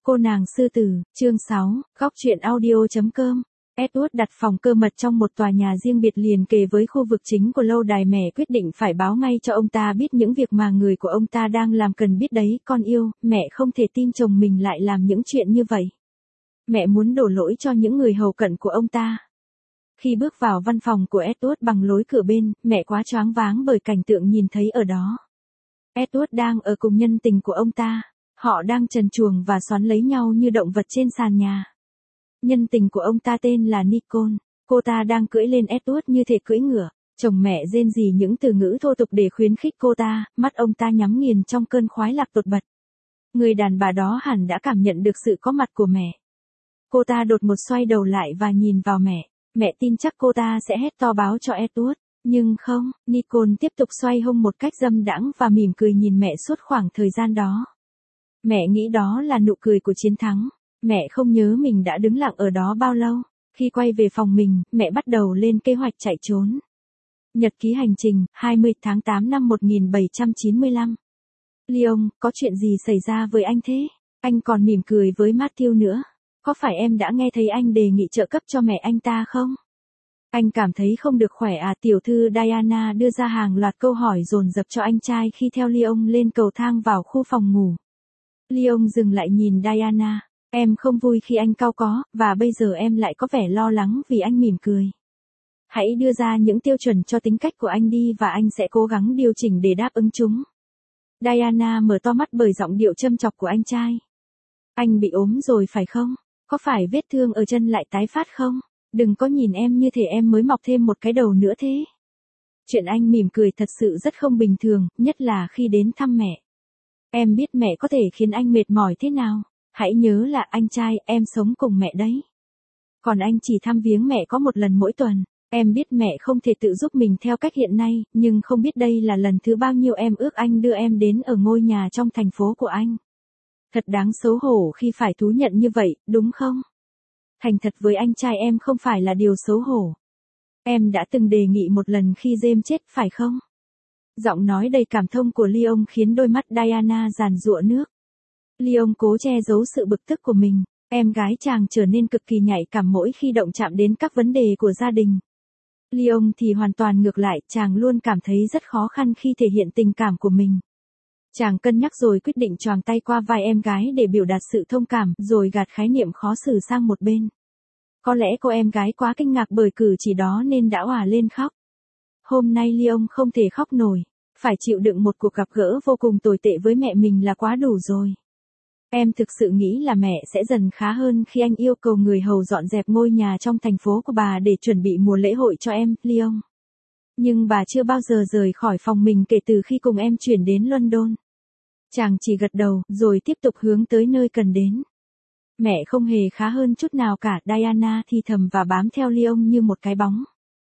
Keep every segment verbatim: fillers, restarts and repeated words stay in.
Cô nàng sư tử, chương sáu, góc truyện audio.com. Edward đặt phòng cơ mật trong một tòa nhà riêng biệt liền kề với khu vực chính của lâu đài. Mẹ quyết định phải báo ngay cho ông ta biết những việc mà người của ông ta đang làm cần biết đấy. Con yêu, mẹ không thể tin chồng mình lại làm những chuyện như vậy. Mẹ muốn đổ lỗi cho những người hầu cận của ông ta. Khi bước vào văn phòng của Edward bằng lối cửa bên, mẹ quá choáng váng bởi cảnh tượng nhìn thấy ở đó. Edward đang ở cùng nhân tình của ông ta. Họ đang trần truồng và xoắn lấy nhau như động vật trên sàn nhà. Nhân tình của ông ta tên là Nicole. Cô ta đang cưỡi lên Edward như thể cưỡi ngựa. Chồng mẹ rên rỉ những từ ngữ thô tục để khuyến khích cô ta, mắt ông ta nhắm nghiền trong cơn khoái lạc tột bật. Người đàn bà đó hẳn đã cảm nhận được sự có mặt của mẹ. Cô ta đột ngột xoay đầu lại và nhìn vào mẹ. Mẹ tin chắc cô ta sẽ hét to báo cho Edward. Nhưng không, Nicole tiếp tục xoay hông một cách dâm đãng và mỉm cười nhìn mẹ suốt khoảng thời gian đó. Mẹ nghĩ đó là nụ cười của chiến thắng. Mẹ không nhớ mình đã đứng lặng ở đó bao lâu. Khi quay về phòng mình, mẹ bắt đầu lên kế hoạch chạy trốn. Nhật ký hành trình, hai mươi tháng tám năm một nghìn bảy trăm chín mươi lăm. Leon, có chuyện gì xảy ra với anh thế? Anh còn mỉm cười với Matthew nữa. Có phải em đã nghe thấy anh đề nghị trợ cấp cho mẹ anh ta không? Anh cảm thấy không được khỏe à? Tiểu thư Diana đưa ra hàng loạt câu hỏi dồn dập cho anh trai khi theo Leon lên cầu thang vào khu phòng ngủ. Leon dừng lại nhìn Diana. Em không vui khi anh cau có, và bây giờ em lại có vẻ lo lắng vì anh mỉm cười. Hãy đưa ra những tiêu chuẩn cho tính cách của anh đi và anh sẽ cố gắng điều chỉnh để đáp ứng chúng. Diana mở to mắt bởi giọng điệu châm chọc của anh trai. Anh bị ốm rồi phải không? Có phải vết thương ở chân lại tái phát không? Đừng có nhìn em như thể em mới mọc thêm một cái đầu nữa thế. Chuyện anh mỉm cười thật sự rất không bình thường, nhất là khi đến thăm mẹ. Em biết mẹ có thể khiến anh mệt mỏi thế nào. Hãy nhớ là anh trai, em sống cùng mẹ đấy. Còn anh chỉ thăm viếng mẹ có một lần mỗi tuần. Em biết mẹ không thể tự giúp mình theo cách hiện nay, nhưng không biết đây là lần thứ bao nhiêu em ước anh đưa em đến ở ngôi nhà trong thành phố của anh. Thật đáng xấu hổ khi phải thú nhận như vậy, đúng không? Thành thật với anh trai em không phải là điều xấu hổ. Em đã từng đề nghị một lần khi James chết phải không? Giọng nói đầy cảm thông của Leon khiến đôi mắt Diana giàn giụa nước. Leon cố che giấu sự bực tức của mình. Em gái chàng trở nên cực kỳ nhạy cảm mỗi khi động chạm đến các vấn đề của gia đình. Leon thì hoàn toàn ngược lại, chàng luôn cảm thấy rất khó khăn khi thể hiện tình cảm của mình. Chàng cân nhắc rồi quyết định choàng tay qua vai em gái để biểu đạt sự thông cảm, rồi gạt khái niệm khó xử sang một bên. Có lẽ cô em gái quá kinh ngạc bởi cử chỉ đó nên đã òa lên khóc. Hôm nay Leon không thể khóc nổi. Phải chịu đựng một cuộc gặp gỡ vô cùng tồi tệ với mẹ mình là quá đủ rồi. Em thực sự nghĩ là mẹ sẽ dần khá hơn khi anh yêu cầu người hầu dọn dẹp ngôi nhà trong thành phố của bà để chuẩn bị mùa lễ hội cho em, Leon. Nhưng bà chưa bao giờ rời khỏi phòng mình kể từ khi cùng em chuyển đến London. Chàng chỉ gật đầu, rồi tiếp tục hướng tới nơi cần đến. Mẹ không hề khá hơn chút nào cả, Diana thì thầm và bám theo Leon như một cái bóng.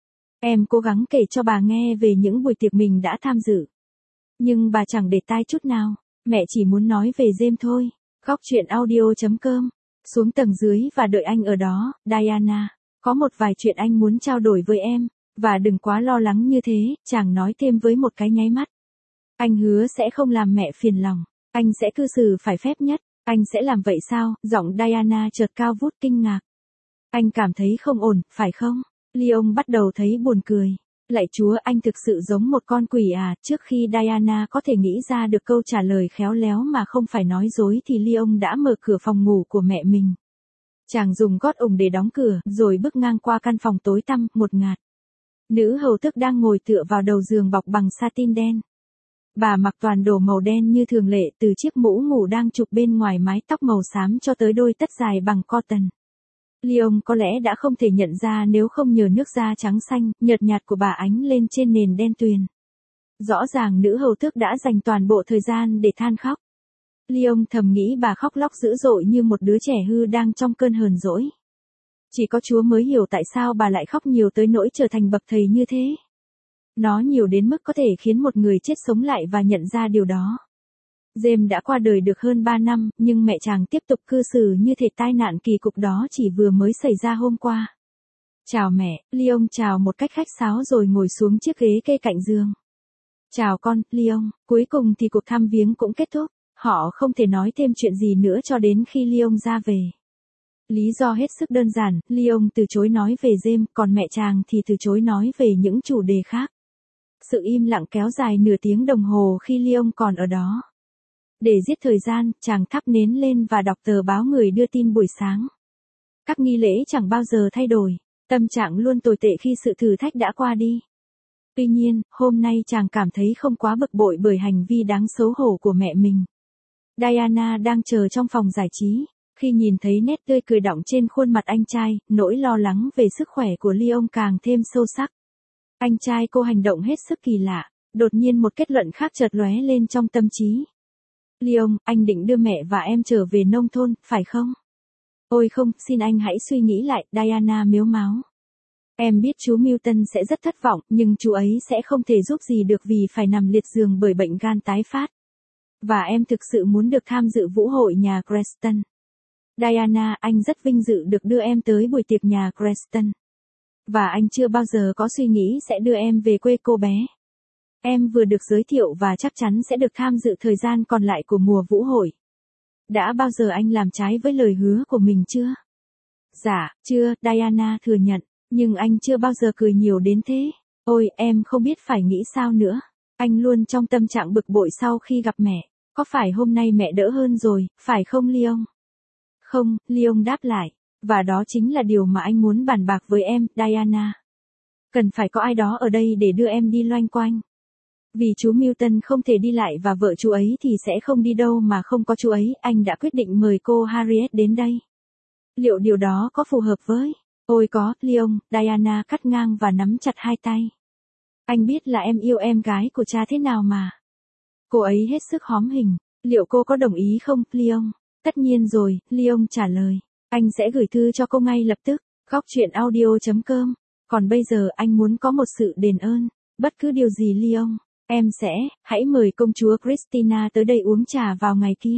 Em cố gắng kể cho bà nghe về những buổi tiệc mình đã tham dự. Nhưng bà chẳng để tai chút nào, mẹ chỉ muốn nói về James thôi. Góc truyện audio.com. Xuống tầng dưới và đợi anh ở đó, Diana. Có một vài chuyện anh muốn trao đổi với em, và đừng quá lo lắng như thế, chàng nói thêm với một cái nháy mắt. Anh hứa sẽ không làm mẹ phiền lòng, anh sẽ cư xử phải phép nhất. Anh sẽ làm vậy sao? Giọng Diana chợt cao vút kinh ngạc. Anh cảm thấy không ổn, phải không? Leon bắt đầu thấy buồn cười. Lạy Chúa, anh thực sự giống một con quỷ à? Trước khi Diana có thể nghĩ ra được câu trả lời khéo léo mà không phải nói dối thì Leon đã mở cửa phòng ngủ của mẹ mình. Chàng dùng gót ủng để đóng cửa, rồi bước ngang qua căn phòng tối tăm, một ngạt. Nữ hầu tước đang ngồi tựa vào đầu giường bọc bằng satin đen. Bà mặc toàn đồ màu đen như thường lệ, từ chiếc mũ ngủ đang chụp bên ngoài mái tóc màu xám cho tới đôi tất dài bằng cotton. Leon có lẽ đã không thể nhận ra nếu không nhờ nước da trắng xanh, nhợt nhạt của bà ánh lên trên nền đen tuyền. Rõ ràng nữ hầu tước đã dành toàn bộ thời gian để than khóc. Leon thầm nghĩ bà khóc lóc dữ dội như một đứa trẻ hư đang trong cơn hờn dỗi. Chỉ có Chúa mới hiểu tại sao bà lại khóc nhiều tới nỗi trở thành bậc thầy như thế. Nó nhiều đến mức có thể khiến một người chết sống lại và nhận ra điều đó. James đã qua đời được hơn ba năm, nhưng mẹ chàng tiếp tục cư xử như thể tai nạn kỳ cục đó chỉ vừa mới xảy ra hôm qua. Chào mẹ, Leon chào một cách khách sáo rồi ngồi xuống chiếc ghế kê cạnh giường. Chào con, Leon, cuối cùng thì cuộc thăm viếng cũng kết thúc. Họ không thể nói thêm chuyện gì nữa cho đến khi Leon ra về. Lý do hết sức đơn giản, Leon từ chối nói về James, còn mẹ chàng thì từ chối nói về những chủ đề khác. Sự im lặng kéo dài nửa tiếng đồng hồ khi Leon còn ở đó. Để giết thời gian, chàng thắp nến lên và đọc tờ báo người đưa tin buổi sáng. Các nghi lễ chẳng bao giờ thay đổi, tâm trạng luôn tồi tệ khi sự thử thách đã qua đi. Tuy nhiên, hôm nay chàng cảm thấy không quá bực bội bởi hành vi đáng xấu hổ của mẹ mình. Diana đang chờ trong phòng giải trí. Khi nhìn thấy nét tươi cười đọng trên khuôn mặt anh trai, nỗi lo lắng về sức khỏe của Leon càng thêm sâu sắc. Anh trai cô hành động hết sức kỳ lạ, đột nhiên một kết luận khác chợt lóe lên trong tâm trí. Leon, anh định đưa mẹ và em trở về nông thôn, phải không? Ôi không, xin anh hãy suy nghĩ lại, Diana mếu máo. Em biết chú Milton sẽ rất thất vọng, nhưng chú ấy sẽ không thể giúp gì được vì phải nằm liệt giường bởi bệnh gan tái phát. Và em thực sự muốn được tham dự vũ hội nhà Creston. Diana, anh rất vinh dự được đưa em tới buổi tiệc nhà Creston. Và anh chưa bao giờ có suy nghĩ sẽ đưa em về quê cô bé. Em vừa được giới thiệu và chắc chắn sẽ được tham dự thời gian còn lại của mùa vũ hội. Đã bao giờ anh làm trái với lời hứa của mình chưa? Dạ, chưa, Diana thừa nhận, nhưng anh chưa bao giờ cười nhiều đến thế. Ôi, em không biết phải nghĩ sao nữa. Anh luôn trong tâm trạng bực bội sau khi gặp mẹ. Có phải hôm nay mẹ đỡ hơn rồi, phải không Leon? Không, Leon đáp lại. Và đó chính là điều mà anh muốn bàn bạc với em, Diana. Cần phải có ai đó ở đây để đưa em đi loanh quanh. Vì chú Milton không thể đi lại và vợ chú ấy thì sẽ không đi đâu mà không có chú ấy, anh đã quyết định mời cô Harriet đến đây. Liệu điều đó có phù hợp với? Ôi có, Leon, Diana cắt ngang và nắm chặt hai tay. Anh biết là em yêu em gái của cha thế nào mà. Cô ấy hết sức hóm hình. Liệu cô có đồng ý không, Leon? Tất nhiên rồi, Leon trả lời. Anh sẽ gửi thư cho cô ngay lập tức. Góc truyện audio chấm com. Còn bây giờ anh muốn có một sự đền ơn. Bất cứ điều gì Leon. Em sẽ, hãy mời công chúa Christina tới đây uống trà vào ngày kia.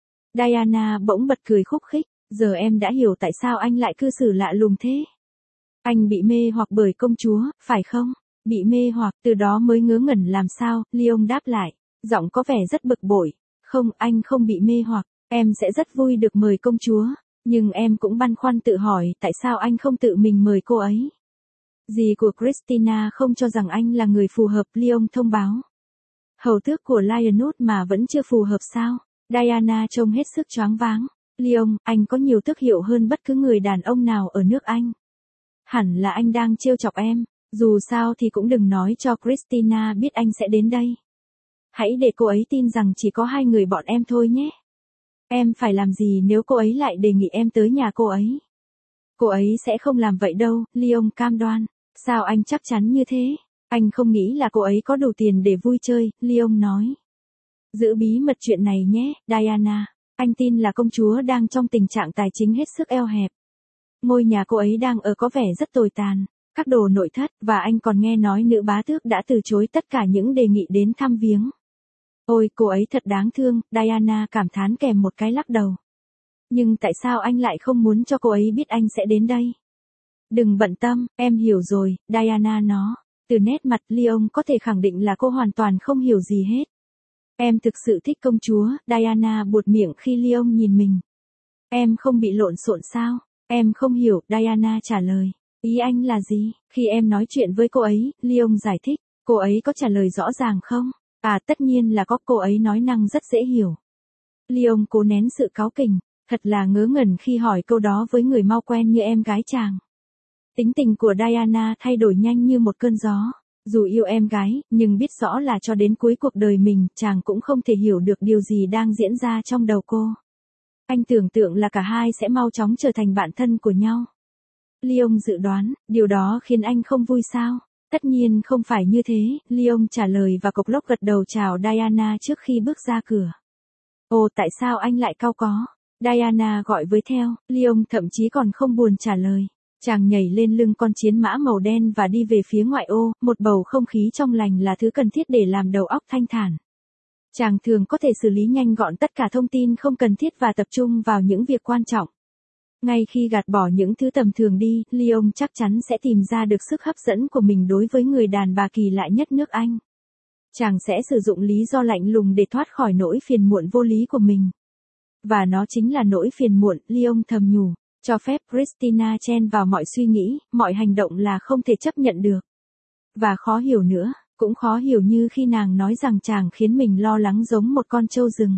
Diana bỗng bật cười khúc khích. Giờ em đã hiểu tại sao anh lại cư xử lạ lùng thế. Anh bị mê hoặc bởi công chúa, phải không? Bị mê hoặc, từ đó mới ngớ ngẩn làm sao, Leon đáp lại. Giọng có vẻ rất bực bội. Không, anh không bị mê hoặc. Em sẽ rất vui được mời công chúa. Nhưng em cũng băn khoăn tự hỏi tại sao anh không tự mình mời cô ấy. Dì của Christina không cho rằng anh là người phù hợp, Leon thông báo. Hầu tước của Lionwood mà vẫn chưa phù hợp sao? Diana trông hết sức choáng váng. Leon, anh có nhiều tước hiệu hơn bất cứ người đàn ông nào ở nước Anh. Hẳn là anh đang trêu chọc em, dù sao thì cũng đừng nói cho Christina biết anh sẽ đến đây. Hãy để cô ấy tin rằng chỉ có hai người bọn em thôi nhé. Em phải làm gì nếu cô ấy lại đề nghị em tới nhà cô ấy? Cô ấy sẽ không làm vậy đâu, Leon cam đoan. Sao anh chắc chắn như thế? Anh không nghĩ là cô ấy có đủ tiền để vui chơi, Leon nói. Giữ bí mật chuyện này nhé, Diana. Anh tin là công chúa đang trong tình trạng tài chính hết sức eo hẹp. Ngôi nhà cô ấy đang ở có vẻ rất tồi tàn, các đồ nội thất, và anh còn nghe nói nữ bá tước đã từ chối tất cả những đề nghị đến thăm viếng. Ôi, cô ấy thật đáng thương, Diana cảm thán kèm một cái lắc đầu. Nhưng tại sao anh lại không muốn cho cô ấy biết anh sẽ đến đây? Đừng bận tâm, em hiểu rồi, Diana nó. Từ nét mặt Leon có thể khẳng định là cô hoàn toàn không hiểu gì hết. Em thực sự thích công chúa, Diana buột miệng khi Leon nhìn mình. Em không bị lộn xộn sao? Em không hiểu, Diana trả lời. Ý anh là gì? Khi em nói chuyện với cô ấy, Leon giải thích. Cô ấy có trả lời rõ ràng không? À tất nhiên là có, cô ấy nói năng rất dễ hiểu. Leon cố nén sự cáu kỉnh. Thật là ngớ ngẩn khi hỏi câu đó với người mau quen như em gái chàng. Tính tình của Diana thay đổi nhanh như một cơn gió. Dù yêu em gái, nhưng biết rõ là cho đến cuối cuộc đời mình, chàng cũng không thể hiểu được điều gì đang diễn ra trong đầu cô. Anh tưởng tượng là cả hai sẽ mau chóng trở thành bạn thân của nhau. Leon dự đoán, điều đó khiến anh không vui sao? Tất nhiên không phải như thế, Leon trả lời và cộc lốc gật đầu chào Diana trước khi bước ra cửa. Ồ, tại sao anh lại cau có? Diana gọi với theo, Leon thậm chí còn không buồn trả lời. Chàng nhảy lên lưng con chiến mã màu đen và đi về phía ngoại ô, một bầu không khí trong lành là thứ cần thiết để làm đầu óc thanh thản. Chàng thường có thể xử lý nhanh gọn tất cả thông tin không cần thiết và tập trung vào những việc quan trọng. Ngay khi gạt bỏ những thứ tầm thường đi, Leon chắc chắn sẽ tìm ra được sức hấp dẫn của mình đối với người đàn bà kỳ lạ nhất nước Anh. Chàng sẽ sử dụng lý do lạnh lùng để thoát khỏi nỗi phiền muộn vô lý của mình. Và nó chính là nỗi phiền muộn, Leon thầm nhủ, cho phép Christina chen vào mọi suy nghĩ, mọi hành động là không thể chấp nhận được. Và khó hiểu nữa, cũng khó hiểu như khi nàng nói rằng chàng khiến mình lo lắng giống một con trâu rừng.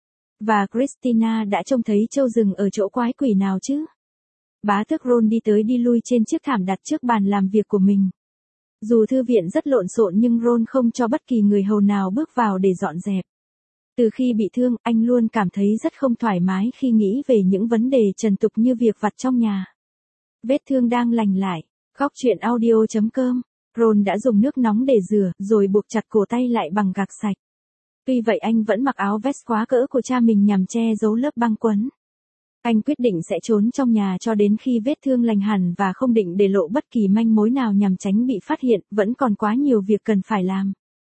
Và Christina đã trông thấy trâu rừng ở chỗ quái quỷ nào chứ? Bá tước Ron đi tới đi lui trên chiếc thảm đặt trước bàn làm việc của mình. Dù thư viện rất lộn xộn nhưng Ron không cho bất kỳ người hầu nào bước vào để dọn dẹp. Từ khi bị thương, anh luôn cảm thấy rất không thoải mái khi nghĩ về những vấn đề trần tục như việc vặt trong nhà. Vết thương đang lành lại. Góc truyện audio chấm com. Ron đã dùng nước nóng để rửa, rồi buộc chặt cổ tay lại bằng gạc sạch. Tuy vậy anh vẫn mặc áo vest quá cỡ của cha mình nhằm che giấu lớp băng quấn. Anh quyết định sẽ trốn trong nhà cho đến khi vết thương lành hẳn và không định để lộ bất kỳ manh mối nào nhằm tránh bị phát hiện, vẫn còn quá nhiều việc cần phải làm.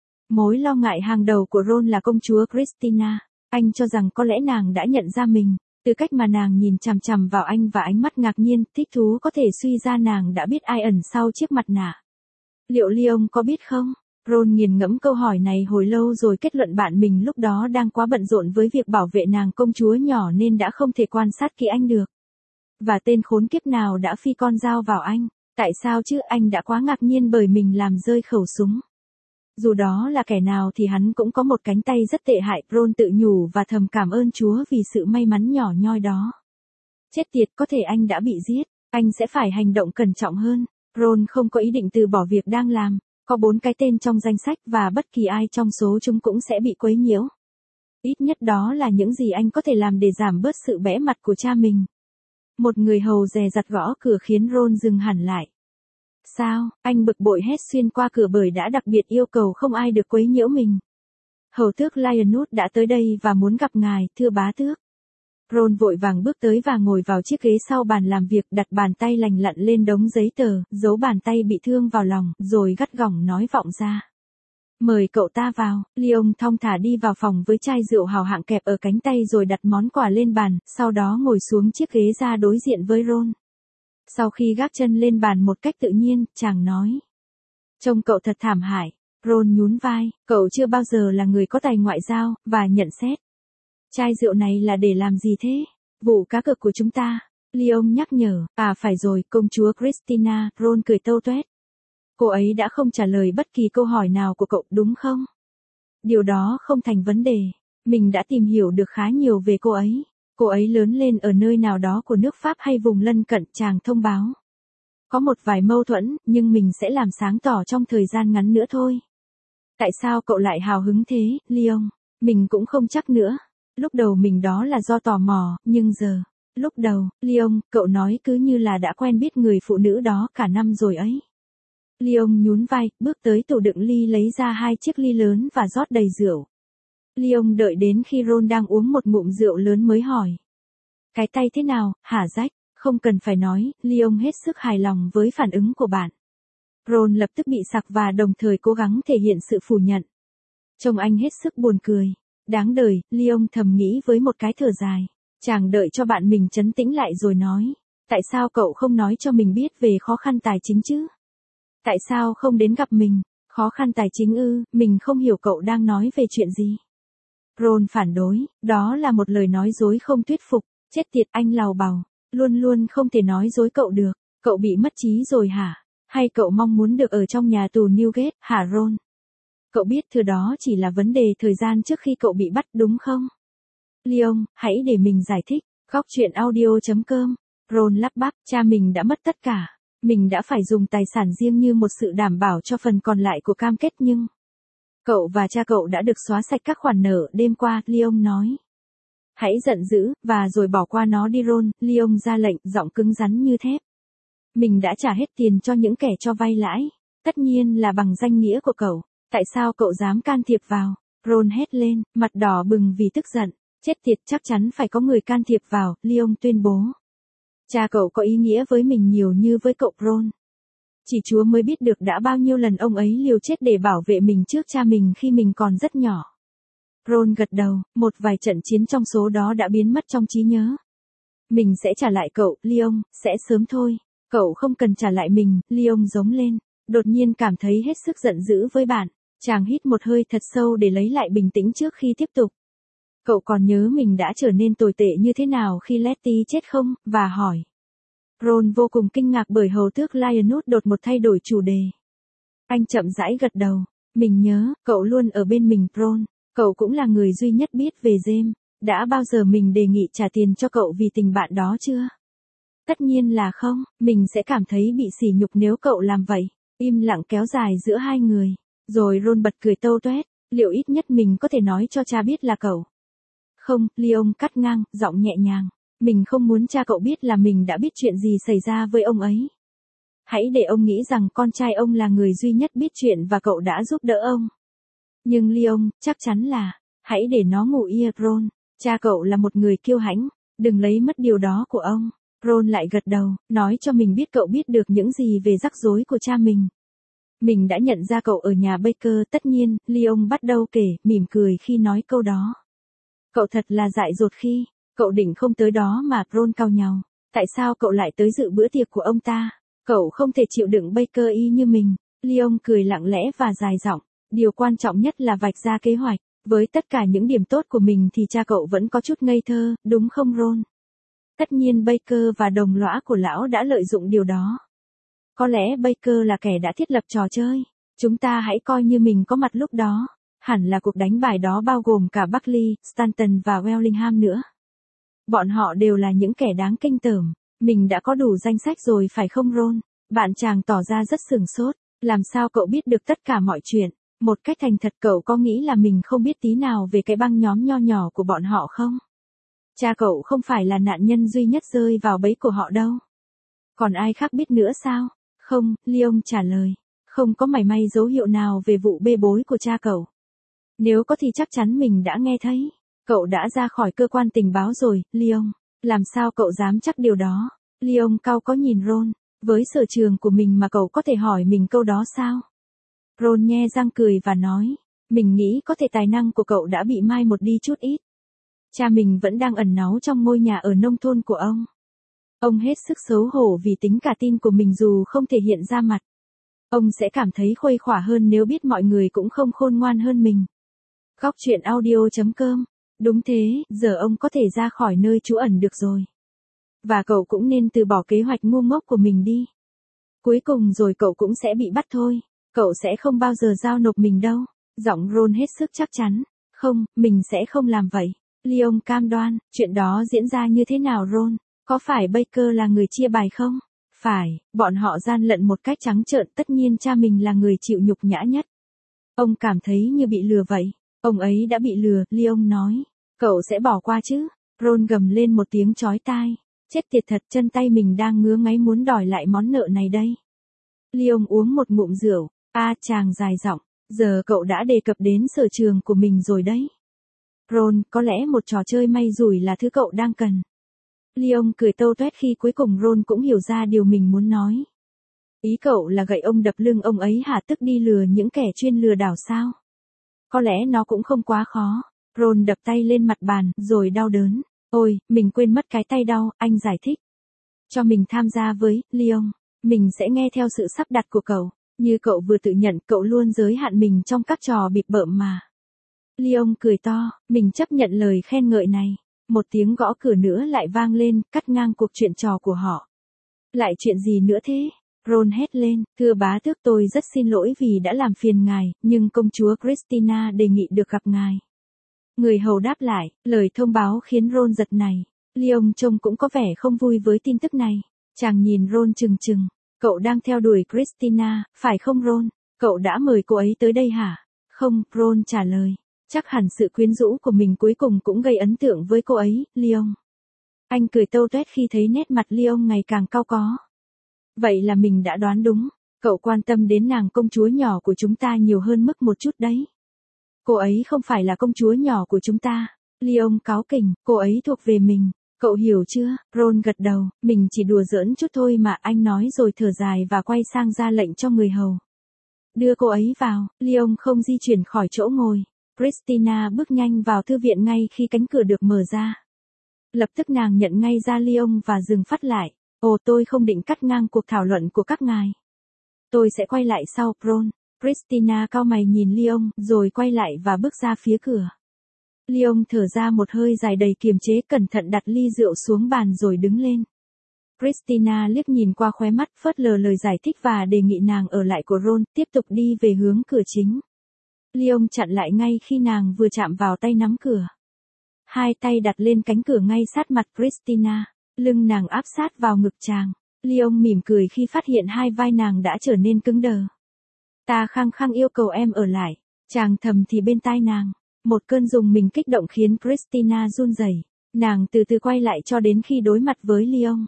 Mối lo ngại hàng đầu của Ron là công chúa Christina. Anh cho rằng có lẽ nàng đã nhận ra mình, từ cách mà nàng nhìn chằm chằm vào anh và ánh mắt ngạc nhiên, thích thú có thể suy ra nàng đã biết ai ẩn sau chiếc mặt nạ. Liệu Leon có biết không? Ron nghiền ngẫm câu hỏi này hồi lâu rồi kết luận bạn mình lúc đó đang quá bận rộn với việc bảo vệ nàng công chúa nhỏ nên đã không thể quan sát kỹ anh được. Và tên khốn kiếp nào đã phi con dao vào anh? Tại sao chứ? Anh đã quá ngạc nhiên bởi mình làm rơi khẩu súng. Dù đó là kẻ nào thì hắn cũng có một cánh tay rất tệ hại, Ron tự nhủ và thầm cảm ơn Chúa vì sự may mắn nhỏ nhoi đó. Chết tiệt, có thể anh đã bị giết, anh sẽ phải hành động cẩn trọng hơn. Ron không có ý định từ bỏ việc đang làm. Có bốn cái tên trong danh sách và bất kỳ ai trong số chúng cũng sẽ bị quấy nhiễu. Ít nhất đó là những gì anh có thể làm để giảm bớt sự bẽ mặt của cha mình. Một người hầu dè dặt gõ cửa khiến Ron dừng hẳn lại. Sao? Anh bực bội hét xuyên qua cửa bởi đã đặc biệt yêu cầu không ai được quấy nhiễu mình. Hầu tước Lionwood đã tới đây và muốn gặp ngài, thưa bá tước. Ron vội vàng bước tới và ngồi vào chiếc ghế sau bàn làm việc, đặt bàn tay lành lặn lên đống giấy tờ, giấu bàn tay bị thương vào lòng, rồi gắt gỏng nói vọng ra. Mời cậu ta vào. Leon thong thả đi vào phòng với chai rượu hào hạng kẹp ở cánh tay rồi đặt món quà lên bàn, sau đó ngồi xuống chiếc ghế ra đối diện với Ron. Sau khi gác chân lên bàn một cách tự nhiên, chàng nói. Trông cậu thật thảm hại. Ron nhún vai, cậu chưa bao giờ là người có tài ngoại giao, và nhận xét. Chai rượu này là để làm gì thế? Vụ cá cược của chúng ta. Leon nhắc nhở, à phải rồi, công chúa Christina, Ron cười tâu tuét. Cô ấy đã không trả lời bất kỳ câu hỏi nào của cậu, đúng không? Điều đó không thành vấn đề. Mình đã tìm hiểu được khá nhiều về cô ấy. Cô ấy lớn lên ở nơi nào đó của nước Pháp hay vùng lân cận, chàng thông báo. Có một vài mâu thuẫn, nhưng mình sẽ làm sáng tỏ trong thời gian ngắn nữa thôi. Tại sao cậu lại hào hứng thế, Leon? Mình cũng không chắc nữa. Lúc đầu mình đó là do tò mò, nhưng giờ, lúc đầu, Leon, cậu nói cứ như là đã quen biết người phụ nữ đó cả năm rồi ấy. Leon nhún vai, bước tới tủ đựng ly lấy ra hai chiếc ly lớn và rót đầy rượu. Leon đợi đến khi Ron đang uống một ngụm rượu lớn mới hỏi. Cái tay thế nào, hả Jack? Không cần phải nói, Leon hết sức hài lòng với phản ứng của bạn. Ron lập tức bị sặc và đồng thời cố gắng thể hiện sự phủ nhận. Trông anh hết sức buồn cười. Đáng đời, Leon thầm nghĩ với một cái thở dài. Chàng đợi cho bạn mình trấn tĩnh lại rồi nói. Tại sao cậu không nói cho mình biết về khó khăn tài chính chứ? Tại sao không đến gặp mình? Khó khăn tài chính ư, mình không hiểu cậu đang nói về chuyện gì. Ron phản đối, đó là một lời nói dối không thuyết phục. Chết tiệt, anh lào bào. Luôn luôn không thể nói dối cậu được. Cậu bị mất trí rồi hả? Hay cậu mong muốn được ở trong nhà tù Newgate, hả Ron? Cậu biết thứ đó chỉ là vấn đề thời gian trước khi cậu bị bắt đúng không? Leon, hãy để mình giải thích. Góc truyện audio chấm com. Ron lắp bắp, cha mình đã mất tất cả. Mình đã phải dùng tài sản riêng như một sự đảm bảo cho phần còn lại của cam kết nhưng... Cậu và cha cậu đã được xóa sạch các khoản nợ đêm qua, Leon nói. Hãy giận dữ, và rồi bỏ qua nó đi Ron, Leon ra lệnh, giọng cứng rắn như thép. Mình đã trả hết tiền cho những kẻ cho vay lãi. Tất nhiên là bằng danh nghĩa của cậu. Tại sao cậu dám can thiệp vào? Ron hét lên, mặt đỏ bừng vì tức giận. Chết tiệt, chắc chắn phải có người can thiệp vào, Leon tuyên bố. Cha cậu có ý nghĩa với mình nhiều như với cậu Ron. Chỉ Chúa mới biết được đã bao nhiêu lần ông ấy liều chết để bảo vệ mình trước cha mình khi mình còn rất nhỏ. Ron gật đầu, một vài trận chiến trong số đó đã biến mất trong trí nhớ. Mình sẽ trả lại cậu, Leon, sẽ sớm thôi. Cậu không cần trả lại mình, Leon giống lên. Đột nhiên cảm thấy hết sức giận dữ với bạn. Chàng hít một hơi thật sâu để lấy lại bình tĩnh trước khi tiếp tục. Cậu còn nhớ mình đã trở nên tồi tệ như thế nào khi Letty chết không, và hỏi. Ron vô cùng kinh ngạc bởi hầu tước Lionwood đột một thay đổi chủ đề. Anh chậm rãi gật đầu. Mình nhớ, cậu luôn ở bên mình Ron. Cậu cũng là người duy nhất biết về James. Đã bao giờ mình đề nghị trả tiền cho cậu vì tình bạn đó chưa? Tất nhiên là không, mình sẽ cảm thấy bị sỉ nhục nếu cậu làm vậy. Im lặng kéo dài giữa hai người. Rồi Ron bật cười tâu toét. Liệu ít nhất mình có thể nói cho cha biết là cậu? Không, Leon cắt ngang, giọng nhẹ nhàng. Mình không muốn cha cậu biết là mình đã biết chuyện gì xảy ra với ông ấy. Hãy để ông nghĩ rằng con trai ông là người duy nhất biết chuyện và cậu đã giúp đỡ ông. Nhưng Leon, chắc chắn là, hãy để nó ngủ yên Ron. Cha cậu là một người kiêu hãnh, đừng lấy mất điều đó của ông. Ron lại gật đầu, nói cho mình biết cậu biết được những gì về rắc rối của cha mình. Mình đã nhận ra cậu ở nhà Baker, tất nhiên, Leon bắt đầu kể, mỉm cười khi nói câu đó. Cậu thật là dại dột khi, cậu định không tới đó mà Ron cau nhàu. Tại sao cậu lại tới dự bữa tiệc của ông ta? Cậu không thể chịu đựng Baker y như mình. Leon cười lặng lẽ và dài giọng. Điều quan trọng nhất là vạch ra kế hoạch. Với tất cả những điểm tốt của mình thì cha cậu vẫn có chút ngây thơ, đúng không Ron? Tất nhiên Baker và đồng lõa của lão đã lợi dụng điều đó. Có lẽ Baker là kẻ đã thiết lập trò chơi. Chúng ta hãy coi như mình có mặt lúc đó. Hẳn là cuộc đánh bài đó bao gồm cả Buckley, Stanton và Wellingham nữa. Bọn họ đều là những kẻ đáng kinh tởm. Mình đã có đủ danh sách rồi phải không Ron? Bạn chàng tỏ ra rất sửng sốt. Làm sao cậu biết được tất cả mọi chuyện? Một cách thành thật cậu có nghĩ là mình không biết tí nào về cái băng nhóm nho nhỏ của bọn họ không? Cha cậu không phải là nạn nhân duy nhất rơi vào bẫy của họ đâu. Còn ai khác biết nữa sao? Không, Leon trả lời. Không có mảy may dấu hiệu nào về vụ bê bối của cha cậu. Nếu có thì chắc chắn mình đã nghe thấy. Cậu đã ra khỏi cơ quan tình báo rồi, Leon. Làm sao cậu dám chắc điều đó? Leon cau có nhìn Ron. Với sở trường của mình mà cậu có thể hỏi mình câu đó sao? Ron nhe răng cười và nói. Mình nghĩ có thể tài năng của cậu đã bị mai một đi chút ít. Cha mình vẫn đang ẩn náu trong ngôi nhà ở nông thôn của ông. Ông hết sức xấu hổ vì tính cả tin của mình dù không thể hiện ra mặt. Ông sẽ cảm thấy khuây khỏa hơn nếu biết mọi người cũng không khôn ngoan hơn mình. Góc truyện audio chấm com. Đúng thế, giờ ông có thể ra khỏi nơi trú ẩn được rồi. Và cậu cũng nên từ bỏ kế hoạch ngu ngốc của mình đi. Cuối cùng rồi cậu cũng sẽ bị bắt thôi. Cậu sẽ không bao giờ giao nộp mình đâu. Giọng Ron hết sức chắc chắn. Không, mình sẽ không làm vậy. Leon cam đoan, chuyện đó diễn ra như thế nào Ron? Có phải Baker là người chia bài không? Phải, bọn họ gian lận một cách trắng trợn, tất nhiên cha mình là người chịu nhục nhã nhất. Ông cảm thấy như bị lừa vậy. Ông ấy đã bị lừa, Leon nói. Cậu sẽ bỏ qua chứ? Ron gầm lên một tiếng chói tai. Chết tiệt thật, chân tay mình đang ngứa ngáy muốn đòi lại món nợ này đây. Leon uống một ngụm rượu. A à, chàng dài giọng. Giờ cậu đã đề cập đến sở trường của mình rồi đấy. Ron, có lẽ một trò chơi may rủi là thứ cậu đang cần. Leon cười tâu toét khi cuối cùng Ron cũng hiểu ra điều mình muốn nói. Ý cậu là gậy ông đập lưng ông ấy hả, tức đi lừa những kẻ chuyên lừa đảo sao? Có lẽ nó cũng không quá khó. Ron đập tay lên mặt bàn, rồi đau đớn. Ôi, mình quên mất cái tay đau, anh giải thích. Cho mình tham gia với, Leon. Mình sẽ nghe theo sự sắp đặt của cậu. Như cậu vừa tự nhận, cậu luôn giới hạn mình trong các trò bịp bợm mà. Leon cười to, mình chấp nhận lời khen ngợi này. Một tiếng gõ cửa nữa lại vang lên, cắt ngang cuộc chuyện trò của họ. Lại chuyện gì nữa thế? Ron hét lên, thưa bá tước, tôi rất xin lỗi vì đã làm phiền ngài, nhưng công chúa Christina đề nghị được gặp ngài. Người hầu đáp lại, lời thông báo khiến Ron giật nảy. Leon trông cũng có vẻ không vui với tin tức này. Chàng nhìn Ron chừng chừng. Cậu đang theo đuổi Christina, phải không Ron? Cậu đã mời cô ấy tới đây hả? Không, Ron trả lời. Chắc hẳn sự quyến rũ của mình cuối cùng cũng gây ấn tượng với cô ấy, Leon. Anh cười tâu tuét khi thấy nét mặt Leon ngày càng cau có. Vậy là mình đã đoán đúng. Cậu quan tâm đến nàng công chúa nhỏ của chúng ta nhiều hơn mức một chút đấy. Cô ấy không phải là công chúa nhỏ của chúng ta. Leon cáu kỉnh, cô ấy thuộc về mình. Cậu hiểu chưa? Ron gật đầu, mình chỉ đùa giỡn chút thôi mà, anh nói rồi thở dài và quay sang ra lệnh cho người hầu. Đưa cô ấy vào. Leon không di chuyển khỏi chỗ ngồi. Christina bước nhanh vào thư viện ngay khi cánh cửa được mở ra. Lập tức nàng nhận ngay ra Leon và dừng phát lại. Ồ, tôi không định cắt ngang cuộc thảo luận của các ngài. Tôi sẽ quay lại sau, Ron. Christina cau mày nhìn Leon, rồi quay lại và bước ra phía cửa. Leon thở ra một hơi dài đầy kiềm chế, cẩn thận đặt ly rượu xuống bàn rồi đứng lên. Christina liếc nhìn qua khóe mắt, phớt lờ lời giải thích và đề nghị nàng ở lại của Ron, tiếp tục đi về hướng cửa chính. Leon chặn lại ngay khi nàng vừa chạm vào tay nắm cửa. Hai tay đặt lên cánh cửa ngay sát mặt Christina, lưng nàng áp sát vào ngực chàng. Leon mỉm cười khi phát hiện hai vai nàng đã trở nên cứng đờ. Ta khăng khăng yêu cầu em ở lại, chàng thầm thì bên tai nàng. Một cơn rùng mình kích động khiến Christina run rẩy. Nàng từ từ quay lại cho đến khi đối mặt với Leon.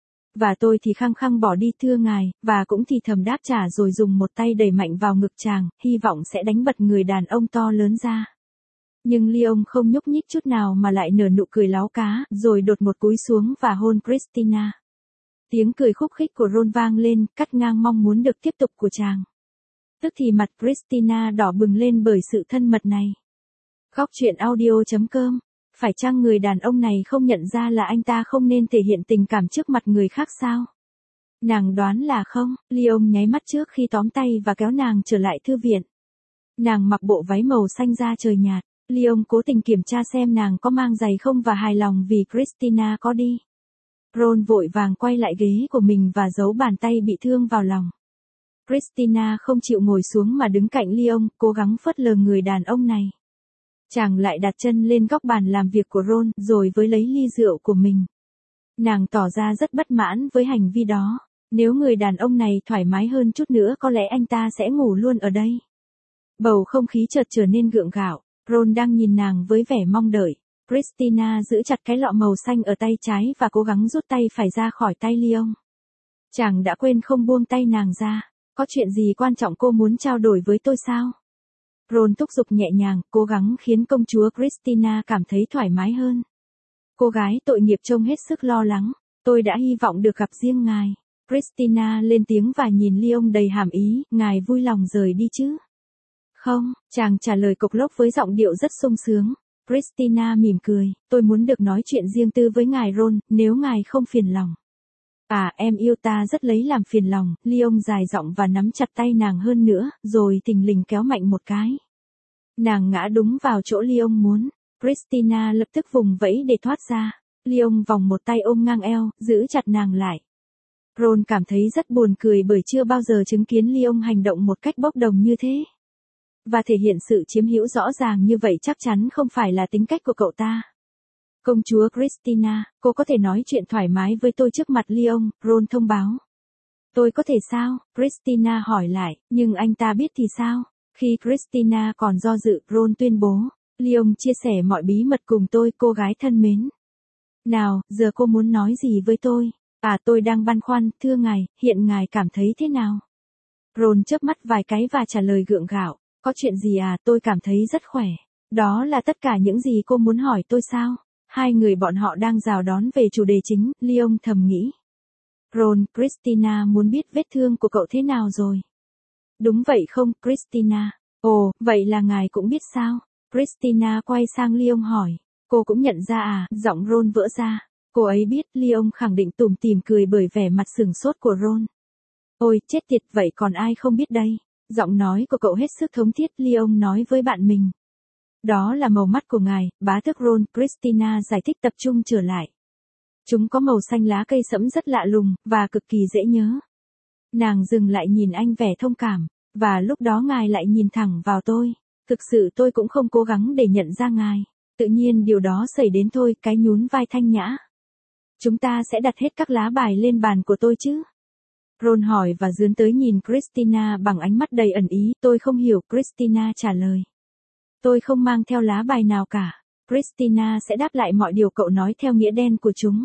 Và tôi thì khăng khăng bỏ đi thưa ngài, và cũng thì thầm đáp trả rồi dùng một tay đẩy mạnh vào ngực chàng, hy vọng sẽ đánh bật người đàn ông to lớn ra. Nhưng Leon không nhúc nhích chút nào mà lại nở nụ cười láo cá, rồi đột một cúi xuống và hôn Christina. Tiếng cười khúc khích của Ron vang lên, cắt ngang mong muốn được tiếp tục của chàng. Tức thì mặt Christina đỏ bừng lên bởi sự thân mật này. Góc truyện audio chấm com. Phải chăng người đàn ông này không nhận ra là anh ta không nên thể hiện tình cảm trước mặt người khác sao? Nàng đoán là không. Leon nháy mắt trước khi tóm tay và kéo nàng trở lại thư viện. Nàng mặc bộ váy màu xanh da trời nhạt. Leon cố tình kiểm tra xem nàng có mang giày không và hài lòng vì Christina có đi. Ron vội vàng quay lại ghế của mình và giấu bàn tay bị thương vào lòng. Christina không chịu ngồi xuống mà đứng cạnh Leon, cố gắng phớt lờ người đàn ông này. Chàng lại đặt chân lên góc bàn làm việc của Ron, rồi với lấy ly rượu của mình. Nàng tỏ ra rất bất mãn với hành vi đó. Nếu người đàn ông này thoải mái hơn chút nữa có lẽ anh ta sẽ ngủ luôn ở đây. Bầu không khí chợt trở nên gượng gạo. Ron đang nhìn nàng với vẻ mong đợi. Christina giữ chặt cái lọ màu xanh ở tay trái và cố gắng rút tay phải ra khỏi tay Leon. Chàng đã quên không buông tay nàng ra. Có chuyện gì quan trọng cô muốn trao đổi với tôi sao? Ron thúc giục nhẹ nhàng, cố gắng khiến công chúa Christina cảm thấy thoải mái hơn. Cô gái tội nghiệp trông hết sức lo lắng. Tôi đã hy vọng được gặp riêng ngài. Christina lên tiếng và nhìn Leon đầy hàm ý, ngài vui lòng rời đi chứ? Không, chàng trả lời cộc lốc với giọng điệu rất sung sướng. Christina mỉm cười, tôi muốn được nói chuyện riêng tư với ngài Ron, nếu ngài không phiền lòng. À, em yêu ta rất lấy làm phiền lòng. Leon dài giọng và nắm chặt tay nàng hơn nữa, rồi thình lình kéo mạnh một cái. Nàng ngã đúng vào chỗ Leon muốn. Christina lập tức vùng vẫy để thoát ra. Leon vòng một tay ôm ngang eo, giữ chặt nàng lại. Ron cảm thấy rất buồn cười bởi chưa bao giờ chứng kiến Leon hành động một cách bốc đồng như thế. Và thể hiện sự chiếm hữu rõ ràng như vậy chắc chắn không phải là tính cách của cậu ta. Công chúa Christina, cô có thể nói chuyện thoải mái với tôi trước mặt Leon, Ron thông báo. Tôi có thể sao? Christina hỏi lại, nhưng anh ta biết thì sao? Khi Christina còn do dự, Ron tuyên bố, Leon chia sẻ mọi bí mật cùng tôi, cô gái thân mến. Nào, giờ cô muốn nói gì với tôi? À, tôi đang băn khoăn, thưa ngài, hiện ngài cảm thấy thế nào? Ron chớp mắt vài cái và trả lời gượng gạo, có chuyện gì à, tôi cảm thấy rất khỏe. Đó là tất cả những gì cô muốn hỏi tôi sao? Hai người bọn họ đang rào đón về chủ đề chính, Leon thầm nghĩ. Ron, Christina muốn biết vết thương của cậu thế nào rồi? Đúng vậy không, Christina? Ồ, vậy là ngài cũng biết sao? Christina quay sang Leon hỏi. Cô cũng nhận ra à, giọng Ron vỡ ra. Cô ấy biết, Leon khẳng định tủm tỉm cười bởi vẻ mặt sừng sốt của Ron. Ôi, chết tiệt, vậy còn ai không biết đây? Giọng nói của cậu hết sức thống thiết, Leon nói với bạn mình. Đó là màu mắt của ngài, bá tước Ron, Christina giải thích tập trung trở lại. Chúng có màu xanh lá cây sẫm rất lạ lùng, và cực kỳ dễ nhớ. Nàng dừng lại nhìn anh vẻ thông cảm, và lúc đó ngài lại nhìn thẳng vào tôi. Thực sự tôi cũng không cố gắng để nhận ra ngài. Tự nhiên điều đó xảy đến thôi, cái nhún vai thanh nhã. Chúng ta sẽ đặt hết các lá bài lên bàn của tôi chứ? Ron hỏi và dướn tới nhìn Christina bằng ánh mắt đầy ẩn ý. Tôi không hiểu, Christina trả lời. Tôi không mang theo lá bài nào cả. Christina sẽ đáp lại mọi điều cậu nói theo nghĩa đen của chúng.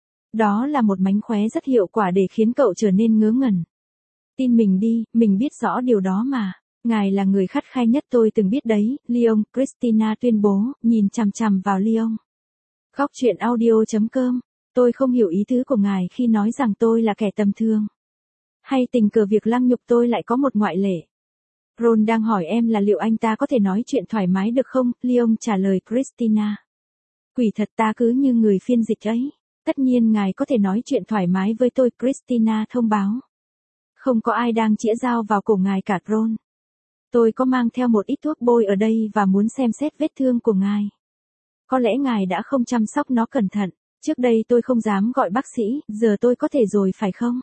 Đó là một mánh khóe rất hiệu quả để khiến cậu trở nên ngớ ngẩn. Tin mình đi, mình biết rõ điều đó mà. Ngài là người khắt khe nhất tôi từng biết đấy, Leon, Christina tuyên bố, nhìn chằm chằm vào Leon. Góc truyện audio chấm com. Tôi không hiểu ý tứ của ngài khi nói rằng tôi là kẻ tầm thường. Hay tình cờ việc lăng nhục tôi lại có một ngoại lệ. Ron đang hỏi em là liệu anh ta có thể nói chuyện thoải mái được không? Leon trả lời Christina. Quỷ thật, ta cứ như người phiên dịch ấy. Tất nhiên ngài có thể nói chuyện thoải mái với tôi, Christina thông báo. Không có ai đang chĩa dao vào cổ ngài cả, Ron. Tôi có mang theo một ít thuốc bôi ở đây và muốn xem xét vết thương của ngài. Có lẽ ngài đã không chăm sóc nó cẩn thận. Trước đây tôi không dám gọi bác sĩ, giờ tôi có thể rồi phải không?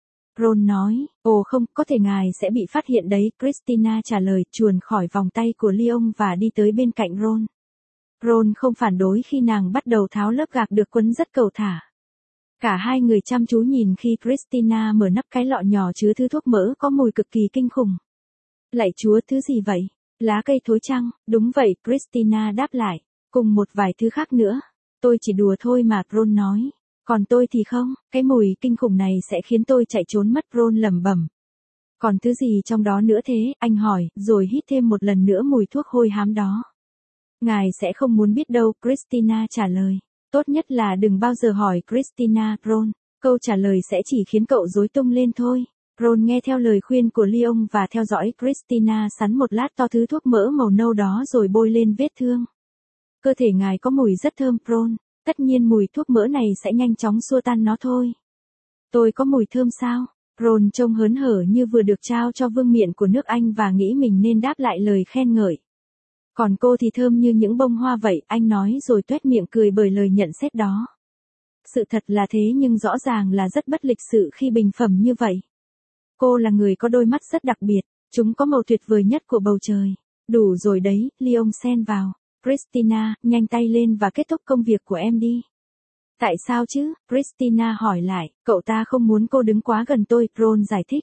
Ron nói, ồ không, có thể ngài sẽ bị phát hiện đấy. Christina trả lời, chuồn khỏi vòng tay của Leon và đi tới bên cạnh Ron. Ron không phản đối khi nàng bắt đầu tháo lớp gạc được quấn rất cầu thả. Cả hai người chăm chú nhìn khi Christina mở nắp cái lọ nhỏ chứa thứ thuốc mỡ có mùi cực kỳ kinh khủng. Lạy Chúa, thứ gì vậy? Lá cây thối chăng? Đúng vậy, Christina đáp lại, cùng một vài thứ khác nữa. Tôi chỉ đùa thôi mà, Ron nói. Còn tôi thì không, cái mùi kinh khủng này sẽ khiến tôi chạy trốn mất, Ron lẩm bẩm. Còn thứ gì trong đó nữa thế? Anh hỏi, rồi hít thêm một lần nữa mùi thuốc hôi hám đó. Ngài sẽ không muốn biết đâu, Christina trả lời. Tốt nhất là đừng bao giờ hỏi Christina, Ron. Câu trả lời sẽ chỉ khiến cậu rối tung lên thôi. Ron nghe theo lời khuyên của Leon và theo dõi Christina sắn một lát to thứ thuốc mỡ màu nâu đó rồi bôi lên vết thương. Cơ thể ngài có mùi rất thơm, Ron. Tất nhiên mùi thuốc mỡ này sẽ nhanh chóng xua tan nó thôi. Tôi có mùi thơm sao? Ron trông hớn hở như vừa được trao cho vương miện của nước Anh và nghĩ mình nên đáp lại lời khen ngợi. Còn cô thì thơm như những bông hoa vậy, anh nói rồi tuét miệng cười bởi lời nhận xét đó. Sự thật là thế nhưng rõ ràng là rất bất lịch sự khi bình phẩm như vậy. Cô là người có đôi mắt rất đặc biệt, chúng có màu tuyệt vời nhất của bầu trời. Đủ rồi đấy, Leon xen vào. Christina, nhanh tay lên và kết thúc công việc của em đi. Tại sao chứ? Christina hỏi lại, cậu ta không muốn cô đứng quá gần tôi, Ron giải thích.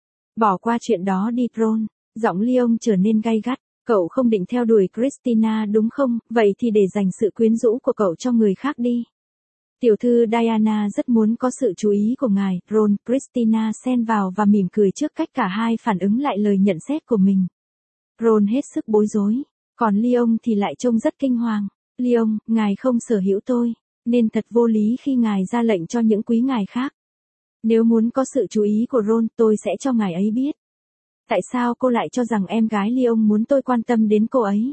Bỏ qua chuyện đó đi, Ron. Giọng Leon trở nên gay gắt. Cậu không định theo đuổi Christina đúng không? Vậy thì để dành sự quyến rũ của cậu cho người khác đi. Tiểu thư Diana rất muốn có sự chú ý của ngài, Ron. Christina xen vào và mỉm cười trước cách cả hai phản ứng lại lời nhận xét của mình. Ron hết sức bối rối. Còn Leon thì lại trông rất kinh hoàng. Leon, ngài không sở hữu tôi, nên thật vô lý khi ngài ra lệnh cho những quý ngài khác. Nếu muốn có sự chú ý của Ron, tôi sẽ cho ngài ấy biết. Tại sao cô lại cho rằng em gái Leon muốn tôi quan tâm đến cô ấy?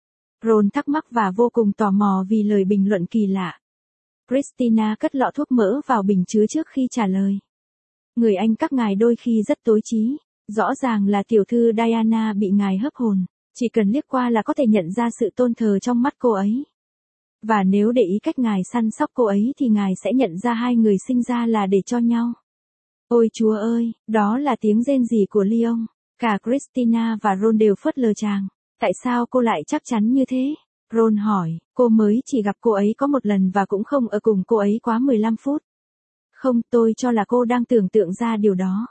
Ron thắc mắc và vô cùng tò mò vì lời bình luận kỳ lạ. Christina cất lọ thuốc mỡ vào bình chứa trước khi trả lời. Người anh các ngài đôi khi rất tối trí. Rõ ràng là tiểu thư Diana bị ngài hấp hồn. Chỉ cần liếc qua là có thể nhận ra sự tôn thờ trong mắt cô ấy. Và nếu để ý cách ngài săn sóc cô ấy thì ngài sẽ nhận ra hai người sinh ra là để cho nhau. Ôi Chúa ơi, đó là tiếng rên rỉ của Leon. Cả Christina và Ron đều phớt lờ chàng. Tại sao cô lại chắc chắn như thế? Ron hỏi, cô mới chỉ gặp cô ấy có một lần và cũng không ở cùng cô ấy quá mười lăm phút. Không, tôi cho là cô đang tưởng tượng ra điều đó.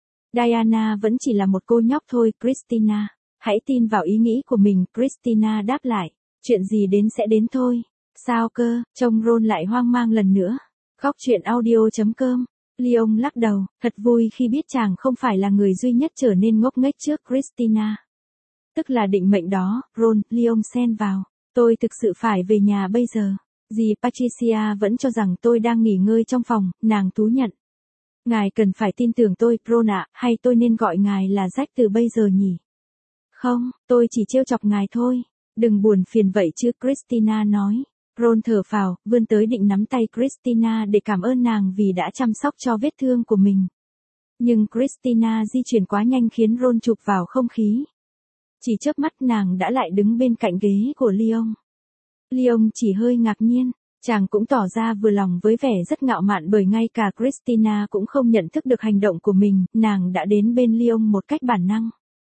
Diana vẫn chỉ là một cô nhóc thôi, Christina. Hãy tin vào ý nghĩ của mình, Christina đáp lại. Chuyện gì đến sẽ đến thôi. Sao cơ? Trông Ron lại hoang mang lần nữa. Góc truyện audio chấm com. Leon lắc đầu, thật vui khi biết chàng không phải là người duy nhất trở nên ngốc nghếch trước Christina. Tức là định mệnh đó, Ron, Leon xen vào. Tôi thực sự phải về nhà bây giờ. Dì Patricia vẫn cho rằng tôi đang nghỉ ngơi trong phòng, nàng thú nhận. Ngài cần phải tin tưởng tôi, Ron ạ, hay tôi nên gọi ngài là Jack từ bây giờ nhỉ? Không, tôi chỉ trêu chọc ngài thôi. Đừng buồn phiền vậy chứ, Christina nói. Ron thở phào, vươn tới định nắm tay Christina để cảm ơn nàng vì đã chăm sóc cho vết thương của mình. Nhưng Christina di chuyển quá nhanh khiến Ron chụp vào không khí. Chỉ chớp mắt nàng đã lại đứng bên cạnh ghế của Leon. Leon chỉ hơi ngạc nhiên, chàng cũng tỏ ra vừa lòng với vẻ rất ngạo mạn bởi ngay cả Christina cũng không nhận thức được hành động của mình, nàng đã đến bên Leon một cách bản năng.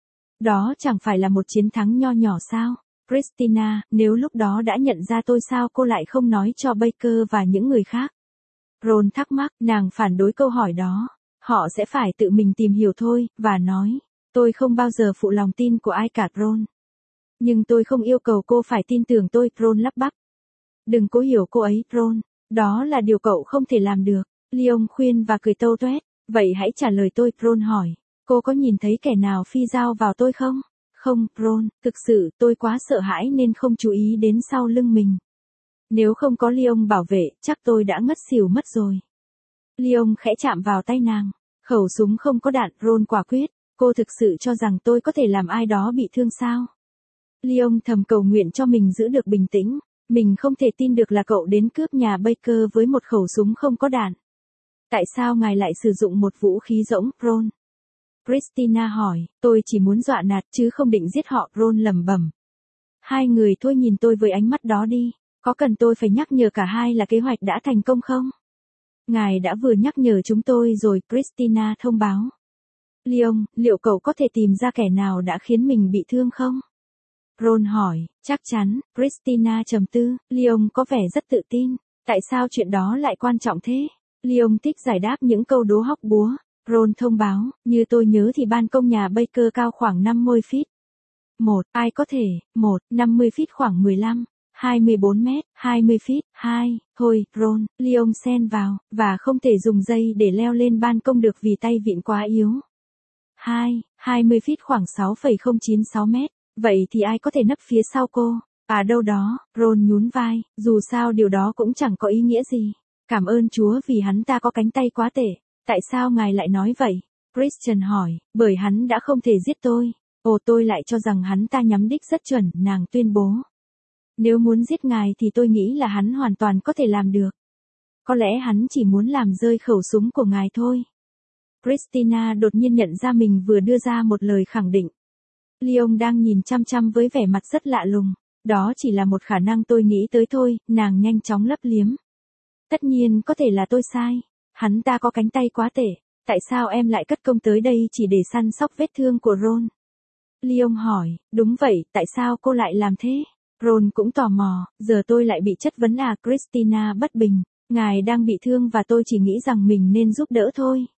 Đó chẳng phải là một chiến thắng nho nhỏ sao? Christina, nếu lúc đó đã nhận ra tôi sao cô lại không nói cho Baker và những người khác? Ron thắc mắc, nàng phản đối câu hỏi đó. Họ sẽ phải tự mình tìm hiểu thôi, và nói, tôi không bao giờ phụ lòng tin của ai cả, Ron. Nhưng tôi không yêu cầu cô phải tin tưởng tôi, Ron lắp bắp. Đừng cố hiểu cô ấy, Ron. Đó là điều cậu không thể làm được. Leon khuyên và cười tâu tuét. Vậy hãy trả lời tôi, Ron hỏi. Cô có nhìn thấy kẻ nào phi dao vào tôi không? Không, Ron, thực sự tôi quá sợ hãi nên không chú ý đến sau lưng mình. Nếu không có Leon bảo vệ, chắc tôi đã ngất xỉu mất rồi. Leon khẽ chạm vào tay nàng. Khẩu súng không có đạn, Ron quả quyết. Cô thực sự cho rằng tôi có thể làm ai đó bị thương sao? Leon thầm cầu nguyện cho mình giữ được bình tĩnh. Mình không thể tin được là cậu đến cướp nhà Baker với một khẩu súng không có đạn. Tại sao ngài lại sử dụng một vũ khí rỗng, Ron? Christina hỏi, tôi chỉ muốn dọa nạt chứ không định giết họ, Ron lẩm bẩm. Hai người thôi nhìn tôi với ánh mắt đó đi, có cần tôi phải nhắc nhở cả hai là kế hoạch đã thành công không? Ngài đã vừa nhắc nhở chúng tôi rồi, Christina thông báo. Leon, liệu cậu có thể tìm ra kẻ nào đã khiến mình bị thương không? Ron hỏi, chắc chắn, Christina trầm tư, Leon có vẻ rất tự tin. Tại sao chuyện đó lại quan trọng thế? Leon thích giải đáp những câu đố hóc búa. Ron thông báo, như tôi nhớ thì ban công nhà Baker cao khoảng năm mươi feet. một. Ai có thể, một. năm mươi feet khoảng mười lăm, hai mươi bốn mét, hai mươi feet. hai. Thôi, Ron, Leon xen vào, và không thể dùng dây để leo lên ban công được vì tay vịn quá yếu. hai. hai mươi feet khoảng sáu phẩy không chín sáu mét. Vậy thì ai có thể nấp phía sau cô? À đâu đó, Ron nhún vai, dù sao điều đó cũng chẳng có ý nghĩa gì. Cảm ơn Chúa vì hắn ta có cánh tay quá tệ. Tại sao ngài lại nói vậy? Christian hỏi, bởi hắn đã không thể giết tôi. Ồ, tôi lại cho rằng hắn ta nhắm đích rất chuẩn, nàng tuyên bố. Nếu muốn giết ngài thì tôi nghĩ là hắn hoàn toàn có thể làm được. Có lẽ hắn chỉ muốn làm rơi khẩu súng của ngài thôi. Christina đột nhiên nhận ra mình vừa đưa ra một lời khẳng định. Leon đang nhìn chăm chăm với vẻ mặt rất lạ lùng. Đó chỉ là một khả năng tôi nghĩ tới thôi, nàng nhanh chóng lấp liếm. Tất nhiên có thể là tôi sai. Hắn ta có cánh tay quá tệ. Tại sao em lại cất công tới đây chỉ để săn sóc vết thương của Ron? Leon hỏi, đúng vậy, tại sao cô lại làm thế? Ron cũng tò mò, giờ tôi lại bị chất vấn à? Christina bất bình, ngài đang bị thương và tôi chỉ nghĩ rằng mình nên giúp đỡ thôi.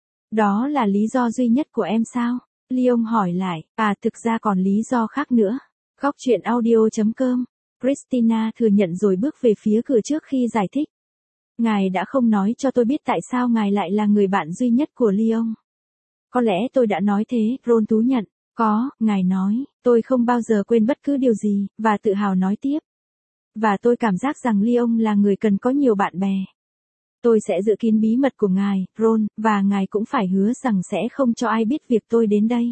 Đó là lý do duy nhất của em sao? Leon hỏi lại, à thực ra còn lý do khác nữa. Góc truyện audio chấm com. Christina thừa nhận rồi bước về phía cửa trước khi giải thích. Ngài đã không nói cho tôi biết tại sao ngài lại là người bạn duy nhất của Leon. Có lẽ tôi đã nói thế, Ron thú nhận. Có, ngài nói, tôi không bao giờ quên bất cứ điều gì, và tự hào nói tiếp. Và tôi cảm giác rằng Leon là người cần có nhiều bạn bè. Tôi sẽ giữ kín bí mật của ngài, Ron, và ngài cũng phải hứa rằng sẽ không cho ai biết việc tôi đến đây.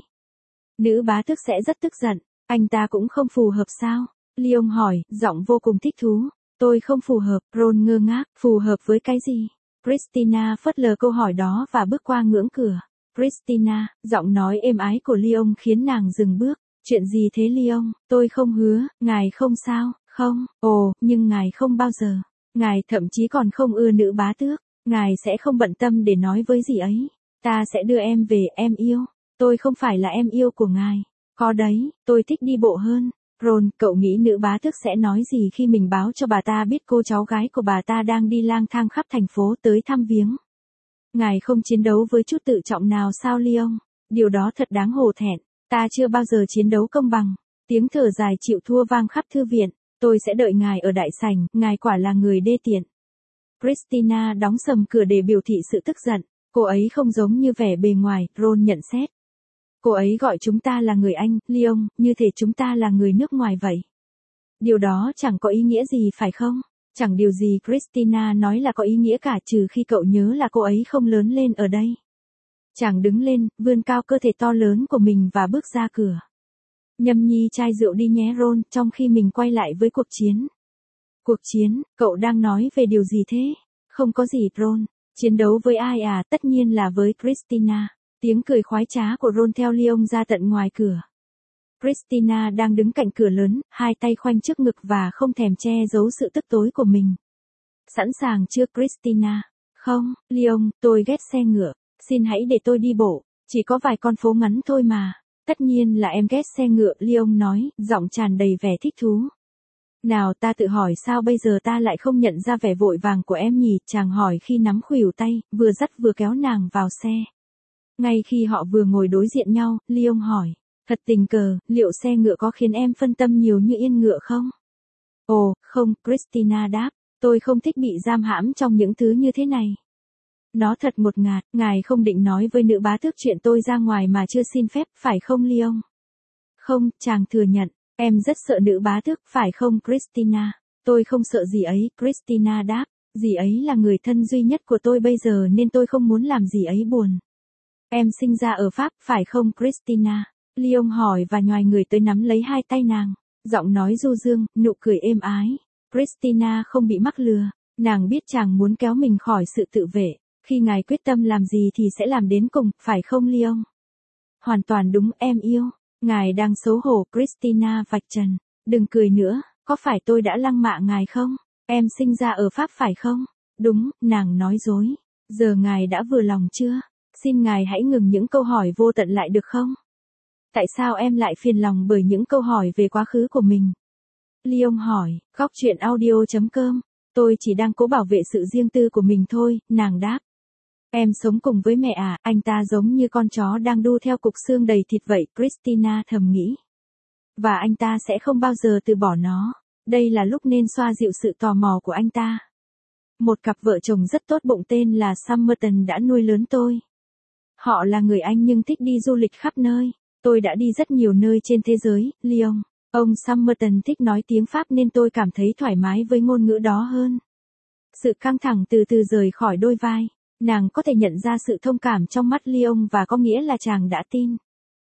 Nữ bá tước sẽ rất tức giận, anh ta cũng không phù hợp sao? Leon hỏi, giọng vô cùng thích thú. Tôi không phù hợp, Ron ngơ ngác, phù hợp với cái gì? Christina phớt lờ câu hỏi đó và bước qua ngưỡng cửa. Christina, giọng nói êm ái của Leon khiến nàng dừng bước. Chuyện gì thế Leon? Tôi không hứa, ngài không sao, không, ồ, nhưng ngài không bao giờ. Ngài thậm chí còn không ưa nữ bá tước. Ngài sẽ không bận tâm để nói với gì ấy. Ta sẽ đưa em về, em yêu. Tôi không phải là em yêu của ngài. Có đấy, tôi thích đi bộ hơn. Ron, cậu nghĩ nữ bá tước sẽ nói gì khi mình báo cho bà ta biết cô cháu gái của bà ta đang đi lang thang khắp thành phố tới thăm viếng? Ngài không chiến đấu với chút tự trọng nào sao Leon? Điều đó thật đáng hổ thẹn. Ta chưa bao giờ chiến đấu công bằng. Tiếng thở dài chịu thua vang khắp thư viện. Tôi sẽ đợi ngài ở đại sảnh, ngài quả là người đê tiện. Christina đóng sầm cửa để biểu thị sự tức giận. Cô ấy không giống như vẻ bề ngoài, Ron nhận xét. Cô ấy gọi chúng ta là người Anh, Leon, như thể chúng ta là người nước ngoài vậy. Điều đó chẳng có ý nghĩa gì phải không? Chẳng điều gì Christina nói là có ý nghĩa cả trừ khi cậu nhớ là cô ấy không lớn lên ở đây. Chàng đứng lên, vươn cao cơ thể to lớn của mình và bước ra cửa. Nhâm nhi chai rượu đi nhé Ron, trong khi mình quay lại với cuộc chiến. Cuộc chiến, cậu đang nói về điều gì thế? Không có gì Ron. Chiến đấu với ai à? Tất nhiên là với Christina. Tiếng cười khoái trá của Ron theo Leon ra tận ngoài cửa. Christina đang đứng cạnh cửa lớn, hai tay khoanh trước ngực và không thèm che giấu sự tức tối của mình. Sẵn sàng chưa Christina? Không, Leon, tôi ghét xe ngựa. Xin hãy để tôi đi bộ. Chỉ có vài con phố ngắn thôi mà. Tất nhiên là em ghét xe ngựa, Leon nói, giọng tràn đầy vẻ thích thú. Nào ta tự hỏi sao bây giờ ta lại không nhận ra vẻ vội vàng của em nhỉ? Chàng hỏi khi nắm khuỷu tay, vừa dắt vừa kéo nàng vào xe. Ngay khi họ vừa ngồi đối diện nhau, Leon hỏi. Thật tình cờ, liệu xe ngựa có khiến em phân tâm nhiều như yên ngựa không? Ồ, không, Christina đáp. Tôi không thích bị giam hãm trong những thứ như thế này. Nó thật ngột ngạt, ngài không định nói với nữ bá tước chuyện tôi ra ngoài mà chưa xin phép, phải không Leon? Không, chàng thừa nhận. Em rất sợ nữ bá tước, phải không Christina? Tôi không sợ gì ấy, Christina đáp. Dì ấy là người thân duy nhất của tôi bây giờ nên tôi không muốn làm dì ấy buồn. Em sinh ra ở Pháp, phải không Christina? Leon hỏi và nhoài người tới nắm lấy hai tay nàng. Giọng nói du dương, nụ cười êm ái. Christina không bị mắc lừa. Nàng biết chàng muốn kéo mình khỏi sự tự vệ. Khi ngài quyết tâm làm gì thì sẽ làm đến cùng, phải không Leon? Hoàn toàn đúng em yêu. Ngài đang xấu hổ Christina vạch trần. Đừng cười nữa, có phải tôi đã lăng mạ ngài không? Em sinh ra ở Pháp phải không? Đúng, nàng nói dối. Giờ ngài đã vừa lòng chưa? Xin ngài hãy ngừng những câu hỏi vô tận lại được không? Tại sao em lại phiền lòng bởi những câu hỏi về quá khứ của mình? Leon hỏi, góc chuyện audio chấm com. Tôi chỉ đang cố bảo vệ sự riêng tư của mình thôi, nàng đáp. Em sống cùng với mẹ à, anh ta giống như con chó đang đu theo cục xương đầy thịt vậy, Christina thầm nghĩ. Và anh ta sẽ không bao giờ từ bỏ nó. Đây là lúc nên xoa dịu sự tò mò của anh ta. Một cặp vợ chồng rất tốt bụng tên là Summerton đã nuôi lớn tôi. Họ là người Anh nhưng thích đi du lịch khắp nơi. Tôi đã đi rất nhiều nơi trên thế giới, Leon. Ông Summerton thích nói tiếng Pháp nên tôi cảm thấy thoải mái với ngôn ngữ đó hơn. Sự căng thẳng từ từ rời khỏi đôi vai. Nàng có thể nhận ra sự thông cảm trong mắt Leon và có nghĩa là chàng đã tin.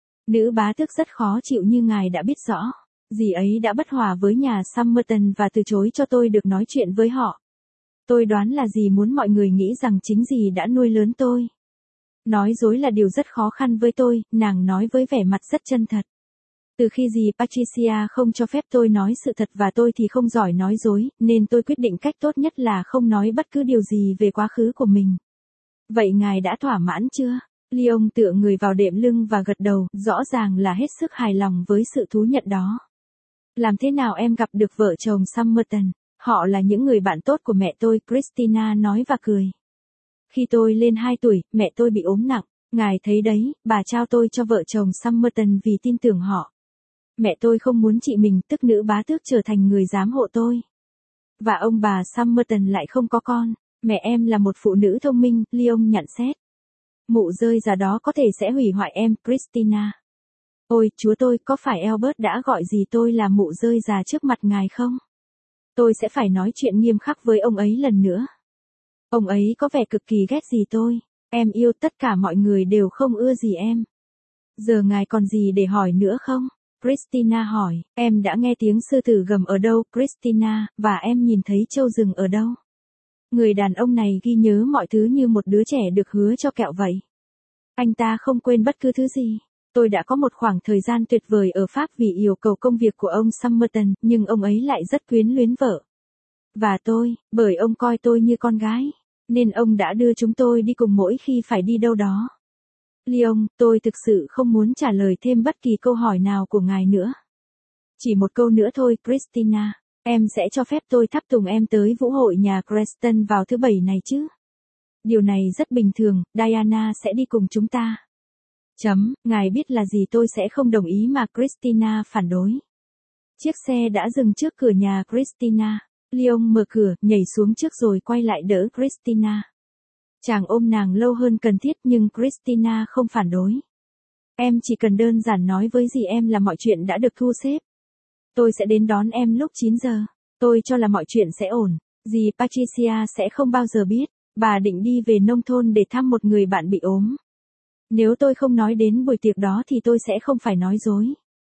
Nữ bá tước rất khó chịu như ngài đã biết rõ. Dì ấy đã bất hòa với nhà Summerton và từ chối cho tôi được nói chuyện với họ. Tôi đoán là dì muốn mọi người nghĩ rằng chính dì đã nuôi lớn tôi. Nói dối là điều rất khó khăn với tôi, nàng nói với vẻ mặt rất chân thật. Từ khi dì Patricia không cho phép tôi nói sự thật và tôi thì không giỏi nói dối, nên tôi quyết định cách tốt nhất là không nói bất cứ điều gì về quá khứ của mình. Vậy ngài đã thỏa mãn chưa? Leon tựa người vào đệm lưng và gật đầu, rõ ràng là hết sức hài lòng với sự thú nhận đó. Làm thế nào em gặp được vợ chồng Summerton? Họ là những người bạn tốt của mẹ tôi, Christina nói và cười. Khi tôi lên hai tuổi, mẹ tôi bị ốm nặng. Ngài thấy đấy, bà trao tôi cho vợ chồng Summerton vì tin tưởng họ. Mẹ tôi không muốn chị mình, tức nữ bá tước trở thành người giám hộ tôi. Và ông bà Summerton lại không có con. Mẹ em là một phụ nữ thông minh, Leon nhận xét. Mụ rơi ra đó có thể sẽ hủy hoại em, Christina. Ôi, chúa tôi, có phải Albert đã gọi gì tôi là mụ rơi già trước mặt ngài không? Tôi sẽ phải nói chuyện nghiêm khắc với ông ấy lần nữa. Ông ấy có vẻ cực kỳ ghét gì tôi. Em yêu, tất cả mọi người đều không ưa gì em. Giờ ngài còn gì để hỏi nữa không? Christina hỏi, em đã nghe tiếng sư tử gầm ở đâu, Christina, và em nhìn thấy trâu rừng ở đâu? Người đàn ông này ghi nhớ mọi thứ như một đứa trẻ được hứa cho kẹo vậy. Anh ta không quên bất cứ thứ gì. Tôi đã có một khoảng thời gian tuyệt vời ở Pháp vì yêu cầu công việc của ông Summerton, nhưng ông ấy lại rất quyến luyến vợ. Và tôi, bởi ông coi tôi như con gái, nên ông đã đưa chúng tôi đi cùng mỗi khi phải đi đâu đó. Leon, tôi thực sự không muốn trả lời thêm bất kỳ câu hỏi nào của ngài nữa. Chỉ một câu nữa thôi, Christina. Em sẽ cho phép tôi thắp tùng em tới vũ hội nhà Creston vào thứ bảy này chứ? Điều này rất bình thường, Diana sẽ đi cùng chúng ta. Chấm, ngài biết là gì tôi sẽ không đồng ý mà Christina phản đối. Chiếc xe đã dừng trước cửa nhà Christina. Leon mở cửa, nhảy xuống trước rồi quay lại đỡ Christina. Chàng ôm nàng lâu hơn cần thiết nhưng Christina không phản đối. Em chỉ cần đơn giản nói với dì em là mọi chuyện đã được thu xếp. Tôi sẽ đến đón em lúc chín giờ. Tôi cho là mọi chuyện sẽ ổn. Dì Patricia sẽ không bao giờ biết. Bà định đi về nông thôn để thăm một người bạn bị ốm. Nếu tôi không nói đến buổi tiệc đó thì tôi sẽ không phải nói dối.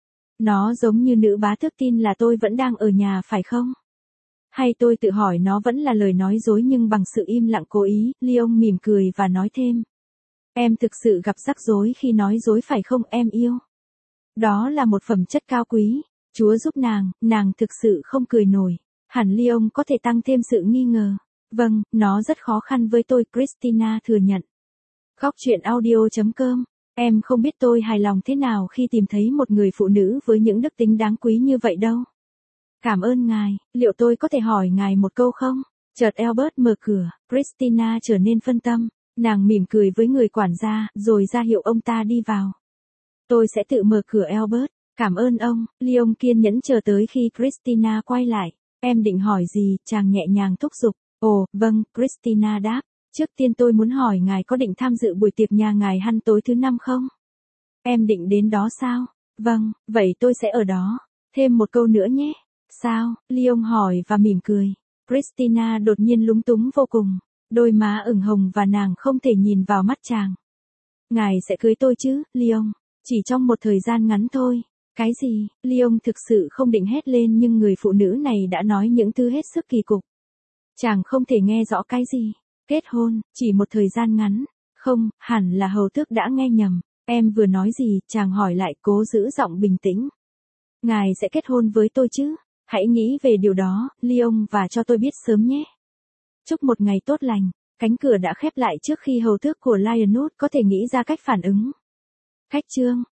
Nó giống như nữ bá tước tin là tôi vẫn đang ở nhà phải không? Hay tôi tự hỏi nó vẫn là lời nói dối nhưng bằng sự im lặng cố ý, Leon mỉm cười và nói thêm. Em thực sự gặp rắc rối khi nói dối phải không em yêu? Đó là một phẩm chất cao quý. Chúa giúp nàng, nàng thực sự không cười nổi. Hẳn Leon có thể tăng thêm sự nghi ngờ. Vâng, nó rất khó khăn với tôi, Christina thừa nhận. Góc chuyện audio chấm com. Em không biết tôi hài lòng thế nào khi tìm thấy một người phụ nữ với những đức tính đáng quý như vậy đâu. Cảm ơn ngài, liệu tôi có thể hỏi ngài một câu không? Chợt Albert mở cửa, Christina trở nên phân tâm. Nàng mỉm cười với người quản gia, rồi ra hiệu ông ta đi vào. Tôi sẽ tự mở cửa Albert. Cảm ơn ông, Leon kiên nhẫn chờ tới khi Christina quay lại. Em định hỏi gì, chàng nhẹ nhàng thúc giục. Ồ, vâng, Christina đáp. Trước tiên tôi muốn hỏi ngài có định tham dự buổi tiệc nhà ngài Hăn tối thứ năm không? Em định đến đó sao? Vâng, vậy tôi sẽ ở đó. Thêm một câu nữa nhé. Sao? Leon hỏi và mỉm cười. Christina đột nhiên lúng túng vô cùng. Đôi má ửng hồng và nàng không thể nhìn vào mắt chàng. Ngài sẽ cưới tôi chứ, Leon? Chỉ trong một thời gian ngắn thôi. Cái gì? Leon thực sự không định hét lên nhưng người phụ nữ này đã nói những thứ hết sức kỳ cục. Chàng không thể nghe rõ cái gì. Kết hôn, chỉ một thời gian ngắn. Không, hẳn là hầu tước đã nghe nhầm. Em vừa nói gì, chàng hỏi lại cố giữ giọng bình tĩnh. Ngài sẽ kết hôn với tôi chứ? Hãy nghĩ về điều đó, Lyon và cho tôi biết sớm nhé. Chúc một ngày tốt lành. Cánh cửa đã khép lại trước khi hầu tước của Lionwood có thể nghĩ ra cách phản ứng. Khách trương.